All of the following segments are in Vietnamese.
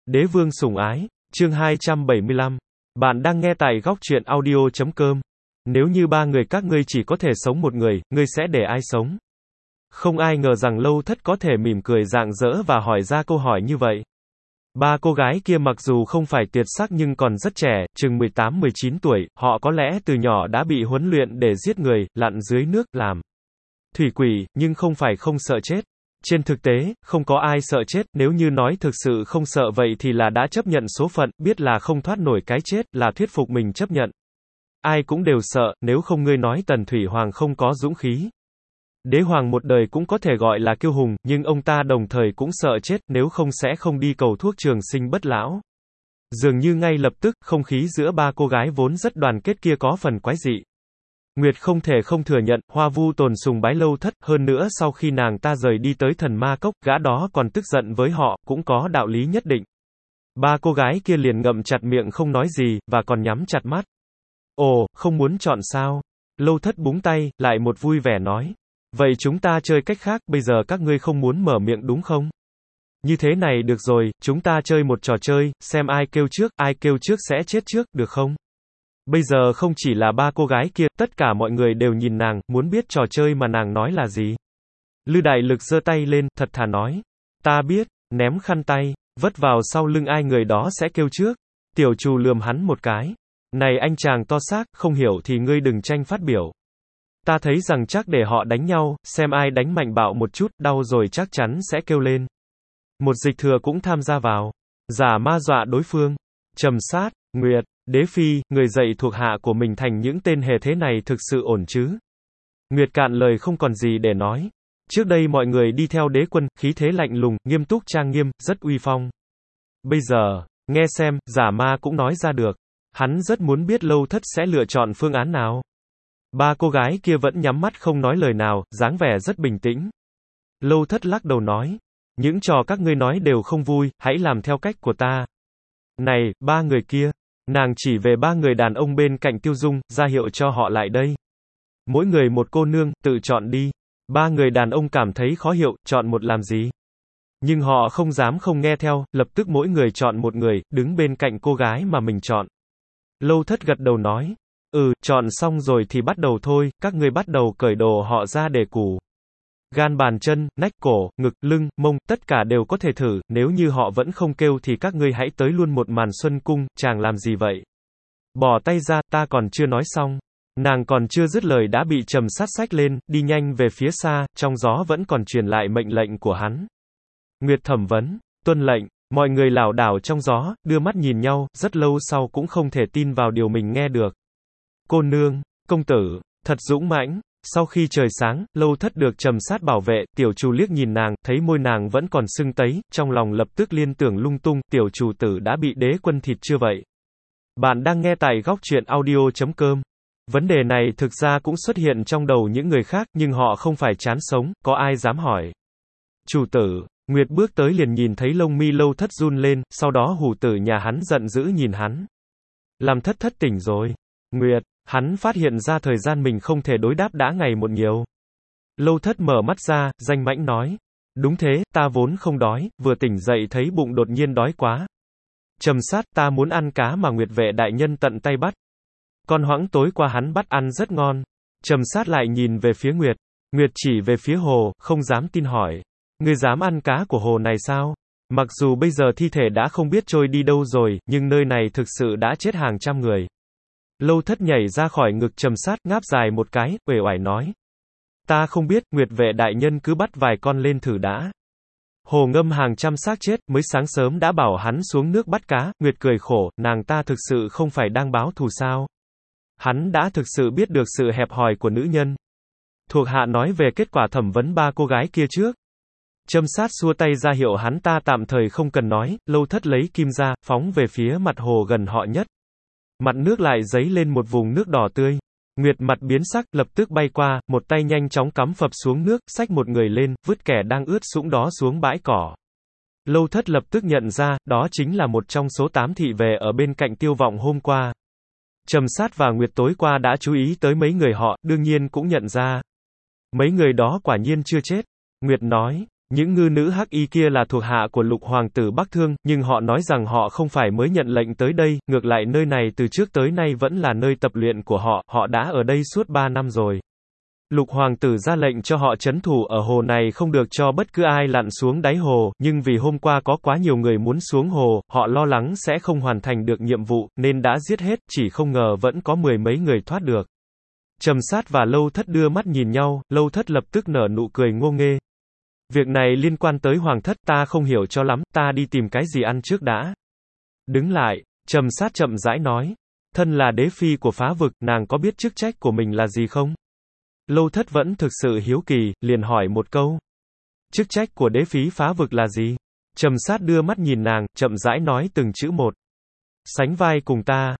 Đế vương sủng ái, chương 275. Bạn đang nghe tại góc truyện audio.com. Nếu như ba người các ngươi chỉ có thể sống một người, ngươi sẽ để ai sống? Không ai ngờ rằng Lâu Thất có thể mỉm cười rạng rỡ và hỏi ra câu hỏi như vậy. Ba cô gái kia mặc dù không phải tuyệt sắc nhưng còn rất trẻ, chừng 18-19 tuổi, họ có lẽ từ nhỏ đã bị huấn luyện để giết người, lặn dưới nước, làm thủy quỷ, nhưng không phải không sợ chết. Trên thực tế, không có ai sợ chết, nếu như nói thực sự không sợ vậy thì là đã chấp nhận số phận, biết là không thoát nổi cái chết, là thuyết phục mình chấp nhận. Ai cũng đều sợ, nếu không ngươi nói Tần Thủy Hoàng không có dũng khí. Đế Hoàng một đời cũng có thể gọi là kiêu hùng, nhưng ông ta đồng thời cũng sợ chết, nếu không sẽ không đi cầu thuốc trường sinh bất lão. Dường như ngay lập tức, không khí giữa ba cô gái vốn rất đoàn kết kia có phần quái dị. Nguyệt không thể không thừa nhận, Hoa Vu Tồn sùng bái Lâu Thất, hơn nữa sau khi nàng ta rời đi tới Thần Ma Cốc, gã đó còn tức giận với họ, cũng có đạo lý nhất định. Ba cô gái kia liền ngậm chặt miệng không nói gì, và còn nhắm chặt mắt. Ồ, không muốn chọn sao? Lâu Thất búng tay, lại một vui vẻ nói. Vậy chúng ta chơi cách khác, bây giờ các ngươi không muốn mở miệng đúng không? Như thế này được rồi, chúng ta chơi một trò chơi, xem ai kêu trước sẽ chết trước, được không? Bây giờ không chỉ là ba cô gái kia, tất cả mọi người đều nhìn nàng, muốn biết trò chơi mà nàng nói là gì. Lư Đại Lực giơ tay lên, thật thà nói. Ta biết, ném khăn tay, vất vào sau lưng ai người đó sẽ kêu trước. Tiểu Trù lườm hắn một cái. Này anh chàng to xác, không hiểu thì ngươi đừng tranh phát biểu. Ta thấy rằng chắc để họ đánh nhau, xem ai đánh mạnh bạo một chút, đau rồi chắc chắn sẽ kêu lên. Một dịch thừa cũng tham gia vào. Giả ma dọa đối phương. Trầm Sát, Nguyệt, Đế Phi, người dạy thuộc hạ của mình thành những tên hề thế này thực sự ổn chứ? Nguyệt cạn lời không còn gì để nói. Trước đây mọi người đi theo đế quân, khí thế lạnh lùng, nghiêm túc trang nghiêm, rất uy phong. Bây giờ, nghe xem, giả ma cũng nói ra được. Hắn rất muốn biết Lâu Thất sẽ lựa chọn phương án nào. Ba cô gái kia vẫn nhắm mắt không nói lời nào, dáng vẻ rất bình tĩnh. Lâu Thất lắc đầu nói. Những trò các ngươi nói đều không vui, hãy làm theo cách của ta. Này, ba người kia. Nàng chỉ về ba người đàn ông bên cạnh Tiêu Dung, ra hiệu cho họ lại đây. Mỗi người một cô nương, tự chọn đi. Ba người đàn ông cảm thấy khó hiểu, chọn một làm gì? Nhưng họ không dám không nghe theo, lập tức mỗi người chọn một người, đứng bên cạnh cô gái mà mình chọn. Lâu Thất gật đầu nói. Chọn xong rồi thì bắt đầu thôi, các ngươi bắt đầu cởi đồ họ ra để củ. Gan bàn chân, nách cổ, ngực, lưng, mông, tất cả đều có thể thử, nếu như họ vẫn không kêu thì các ngươi hãy tới luôn một màn xuân cung, chàng làm gì vậy? Bỏ tay ra, ta còn chưa nói xong. Nàng còn chưa dứt lời đã bị Trầm Sát xách lên, đi nhanh về phía xa, trong gió vẫn còn truyền lại mệnh lệnh của hắn. Nguyệt thẩm vấn, tuân lệnh, mọi người lảo đảo trong gió, đưa mắt nhìn nhau, rất lâu sau cũng không thể tin vào điều mình nghe được. Cô nương, công tử, thật dũng mãnh. Sau khi trời sáng, Lâu Thất được Trầm Sát bảo vệ, Tiểu Trù liếc nhìn nàng, thấy môi nàng vẫn còn sưng tấy, trong lòng lập tức liên tưởng lung tung, Tiểu Trù tử đã bị đế quân thịt chưa vậy? Bạn đang nghe tại góc truyện audio.com. Vấn đề này thực ra cũng xuất hiện trong đầu những người khác, nhưng họ không phải chán sống, có ai dám hỏi. Chủ tử, Nguyệt bước tới liền nhìn thấy lông mi Lâu Thất run lên, sau đó hủ tử nhà hắn giận dữ nhìn hắn. Làm thất thất tỉnh rồi. Nguyệt. Hắn phát hiện ra thời gian mình không thể đối đáp đã ngày một nhiều. Lâu Thất mở mắt ra, danh mãnh nói. Đúng thế, ta vốn không đói, vừa tỉnh dậy thấy bụng đột nhiên đói quá. Trầm Sát, ta muốn ăn cá mà Nguyệt vệ đại nhân tận tay bắt. Con hoãng tối qua hắn bắt ăn rất ngon. Trầm Sát lại nhìn về phía Nguyệt. Nguyệt chỉ về phía hồ, không dám tin hỏi. Ngươi dám ăn cá của hồ này sao? Mặc dù bây giờ thi thể đã không biết trôi đi đâu rồi, nhưng nơi này thực sự đã chết hàng trăm người. Lâu Thất nhảy ra khỏi ngực Trầm Sát, ngáp dài một cái, uể oải nói. Ta không biết, Nguyệt vệ đại nhân cứ bắt vài con lên thử đã. Hồ ngâm hàng trăm xác chết, mới sáng sớm đã bảo hắn xuống nước bắt cá, Nguyệt cười khổ, nàng ta thực sự không phải đang báo thù sao. Hắn đã thực sự biết được sự hẹp hòi của nữ nhân. Thuộc hạ nói về kết quả thẩm vấn ba cô gái kia trước. Trầm Sát xua tay ra hiệu hắn ta tạm thời không cần nói, Lâu Thất lấy kim ra, phóng về phía mặt hồ gần họ nhất. Mặt nước lại dấy lên một vùng nước đỏ tươi. Nguyệt mặt biến sắc, lập tức bay qua, một tay nhanh chóng cắm phập xuống nước, xách một người lên, vứt kẻ đang ướt sũng đó xuống bãi cỏ. Lâu Thất lập tức nhận ra, đó chính là một trong số 8 thị vệ ở bên cạnh Tiêu Vọng hôm qua. Trầm Sát và Nguyệt tối qua đã chú ý tới mấy người họ, đương nhiên cũng nhận ra. Mấy người đó quả nhiên chưa chết. Nguyệt nói, Những ngư nữ hắc y kia là thuộc hạ của lục hoàng tử Bắc Thương, nhưng họ nói rằng họ không phải mới nhận lệnh tới đây, ngược lại nơi này từ trước tới nay vẫn là nơi tập luyện của họ, họ đã ở đây suốt 3 năm rồi. Lục hoàng tử ra lệnh cho họ trấn thủ ở hồ này không được cho bất cứ ai lặn xuống đáy hồ, nhưng vì hôm qua có quá nhiều người muốn xuống hồ, họ lo lắng sẽ không hoàn thành được nhiệm vụ, nên đã giết hết, chỉ không ngờ vẫn có 10 mấy người thoát được. Trầm Sát và Lâu Thất đưa mắt nhìn nhau, Lâu Thất lập tức nở nụ cười ngô nghê. Việc này liên quan tới hoàng thất, ta không hiểu cho lắm, ta đi tìm cái gì ăn trước đã. Đứng lại, Trầm Sát chậm rãi nói. Thân là đế phi của Phá Vực, nàng có biết chức trách của mình là gì không? Lâu Thất vẫn thực sự hiếu kỳ, liền hỏi một câu. Chức trách của đế phí Phá Vực là gì? Trầm Sát đưa mắt nhìn nàng, chậm rãi nói từng chữ một. Sánh vai cùng ta,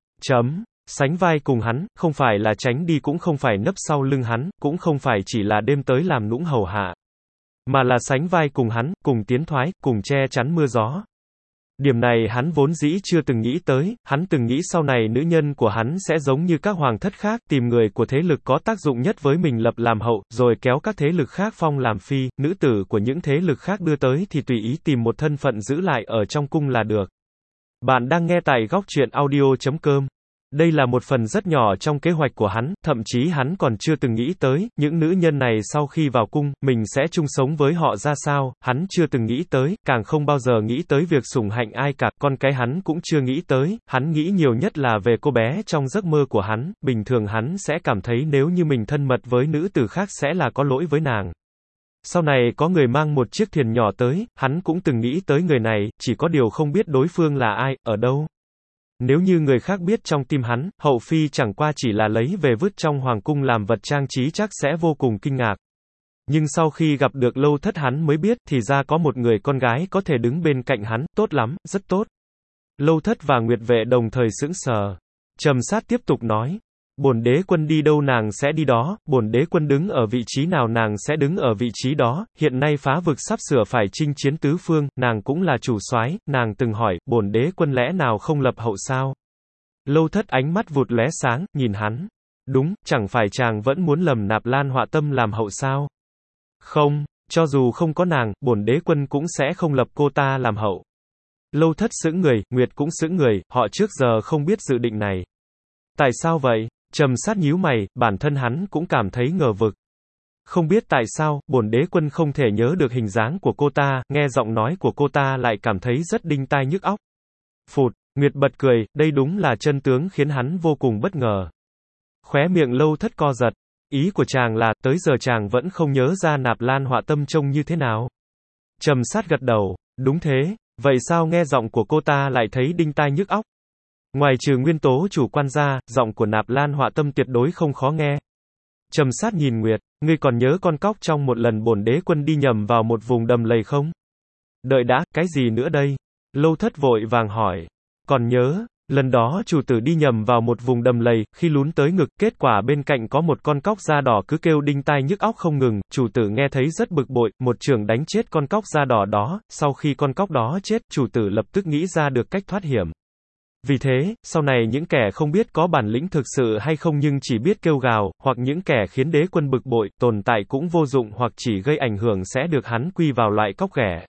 sánh vai cùng hắn, không phải là tránh đi cũng không phải nấp sau lưng hắn, cũng không phải chỉ là đêm tới làm nũng hầu hạ. Mà là sánh vai cùng hắn, cùng tiến thoái, cùng che chắn mưa gió. Điểm này hắn vốn dĩ chưa từng nghĩ tới, hắn từng nghĩ sau này nữ nhân của hắn sẽ giống như các hoàng thất khác, tìm người của thế lực có tác dụng nhất với mình lập làm hậu, rồi kéo các thế lực khác phong làm phi, nữ tử của những thế lực khác đưa tới thì tùy ý tìm một thân phận giữ lại ở trong cung là được. Bạn đang nghe tại góc truyện audio.com. Đây là một phần rất nhỏ trong kế hoạch của hắn, thậm chí hắn còn chưa từng nghĩ tới, những nữ nhân này sau khi vào cung, mình sẽ chung sống với họ ra sao, hắn chưa từng nghĩ tới, càng không bao giờ nghĩ tới việc sủng hạnh ai cả, con cái hắn cũng chưa nghĩ tới, hắn nghĩ nhiều nhất là về cô bé trong giấc mơ của hắn, bình thường hắn sẽ cảm thấy nếu như mình thân mật với nữ tử khác sẽ là có lỗi với nàng. Sau này có người mang một chiếc thuyền nhỏ tới, hắn cũng từng nghĩ tới người này, chỉ có điều không biết đối phương là ai, ở đâu. Nếu như người khác biết trong tim hắn, hậu phi chẳng qua chỉ là lấy về vứt trong hoàng cung làm vật trang trí chắc sẽ vô cùng kinh ngạc. Nhưng sau khi gặp được Lâu Thất hắn mới biết, thì ra có một người con gái có thể đứng bên cạnh hắn, tốt lắm, rất tốt. Lâu Thất và Nguyệt Vệ đồng thời sững sờ. Trầm Sát tiếp tục nói. Bổn đế quân đi đâu nàng sẽ đi đó, bổn đế quân đứng ở vị trí nào nàng sẽ đứng ở vị trí đó, hiện nay Phá Vực sắp sửa phải chinh chiến tứ phương, nàng cũng là chủ soái, nàng từng hỏi, bổn đế quân lẽ nào không lập hậu sao? Lâu Thất ánh mắt vụt lóe sáng, nhìn hắn. Đúng, chẳng phải chàng vẫn muốn lầm Nạp Lan Họa Tâm làm hậu sao? Không, cho dù không có nàng, bổn đế quân cũng sẽ không lập cô ta làm hậu. Lâu Thất sững người, Nguyệt cũng sững người, họ trước giờ không biết dự định này. Tại sao vậy? Trầm Sát nhíu mày, bản thân hắn cũng cảm thấy ngờ vực. Không biết tại sao, bổn đế quân không thể nhớ được hình dáng của cô ta, nghe giọng nói của cô ta lại cảm thấy rất đinh tai nhức óc. Phụt, Nguyệt bật cười, đây đúng là chân tướng khiến hắn vô cùng bất ngờ. Khóe miệng Lâu Thất co giật. Ý của chàng là, tới giờ chàng vẫn không nhớ ra Nạp Lan Họa Tâm trông như thế nào. Trầm Sát gật đầu, đúng thế, vậy sao nghe giọng của cô ta lại thấy đinh tai nhức óc? Ngoài trừ nguyên tố chủ quan ra, giọng của Nạp Lan Họa Tâm tuyệt đối không khó nghe. Trầm Sát nhìn Nguyệt, ngươi còn nhớ con cóc trong một lần bổn đế quân đi nhầm vào một vùng đầm lầy không? Đợi đã, cái gì nữa đây? Lâu Thất vội vàng hỏi. Còn nhớ, lần đó chủ tử đi nhầm vào một vùng đầm lầy, khi lún tới ngực, kết quả bên cạnh có một con cóc da đỏ cứ kêu đinh tai nhức óc không ngừng, chủ tử nghe thấy rất bực bội, một chưởng đánh chết con cóc da đỏ đó, sau khi con cóc đó chết, chủ tử lập tức nghĩ ra được cách thoát hiểm. Vì thế, sau này những kẻ không biết có bản lĩnh thực sự hay không nhưng chỉ biết kêu gào, hoặc những kẻ khiến đế quân bực bội, tồn tại cũng vô dụng hoặc chỉ gây ảnh hưởng sẽ được hắn quy vào loại cóc ghẻ.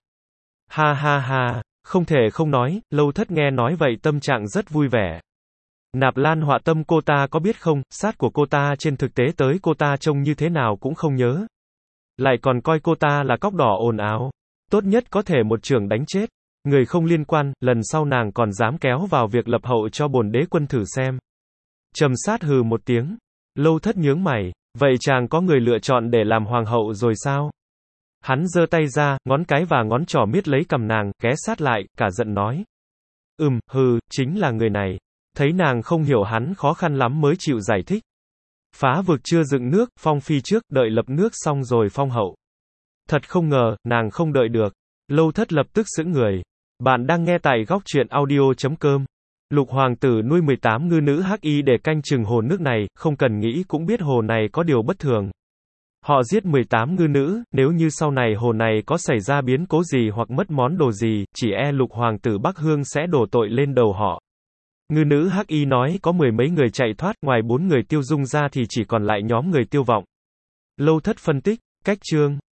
Ha ha ha, không thể không nói, Lâu Thất nghe nói vậy tâm trạng rất vui vẻ. Nạp Lan Họa Tâm cô ta có biết không, sát của cô ta trên thực tế tới cô ta trông như thế nào cũng không nhớ. Lại còn coi cô ta là cóc đỏ ồn ào. Tốt nhất có thể một chưởng đánh chết. Người không liên quan, lần sau nàng còn dám kéo vào việc lập hậu cho bổn đế quân thử xem. Trầm Sát hừ một tiếng. Lâu Thất nhướng mày, vậy chàng có người lựa chọn để làm hoàng hậu rồi sao? Hắn giơ tay ra, ngón cái và ngón trỏ miết lấy cằm nàng, ghé sát lại, cả giận nói. Chính là người này. Thấy nàng không hiểu hắn khó khăn lắm mới chịu giải thích. Phá Vực chưa dựng nước, phong phi trước, đợi lập nước xong rồi phong hậu. Thật không ngờ, nàng không đợi được. Lâu Thất lập tức sững người. Bạn đang nghe tại góc truyện audio.com. Lục hoàng tử nuôi 18 ngư nữ hắc y để canh chừng hồ nước này, không cần nghĩ cũng biết hồ này có điều bất thường. Họ giết 18 ngư nữ, nếu như sau này hồ này có xảy ra biến cố gì hoặc mất món đồ gì, chỉ e lục hoàng tử Bắc Hương sẽ đổ tội lên đầu họ. Ngư nữ hắc y nói có 10 mấy người chạy thoát, ngoài 4 người Tiêu Dung ra thì chỉ còn lại nhóm người Tiêu Vọng. Lâu Thất phân tích, cách chương.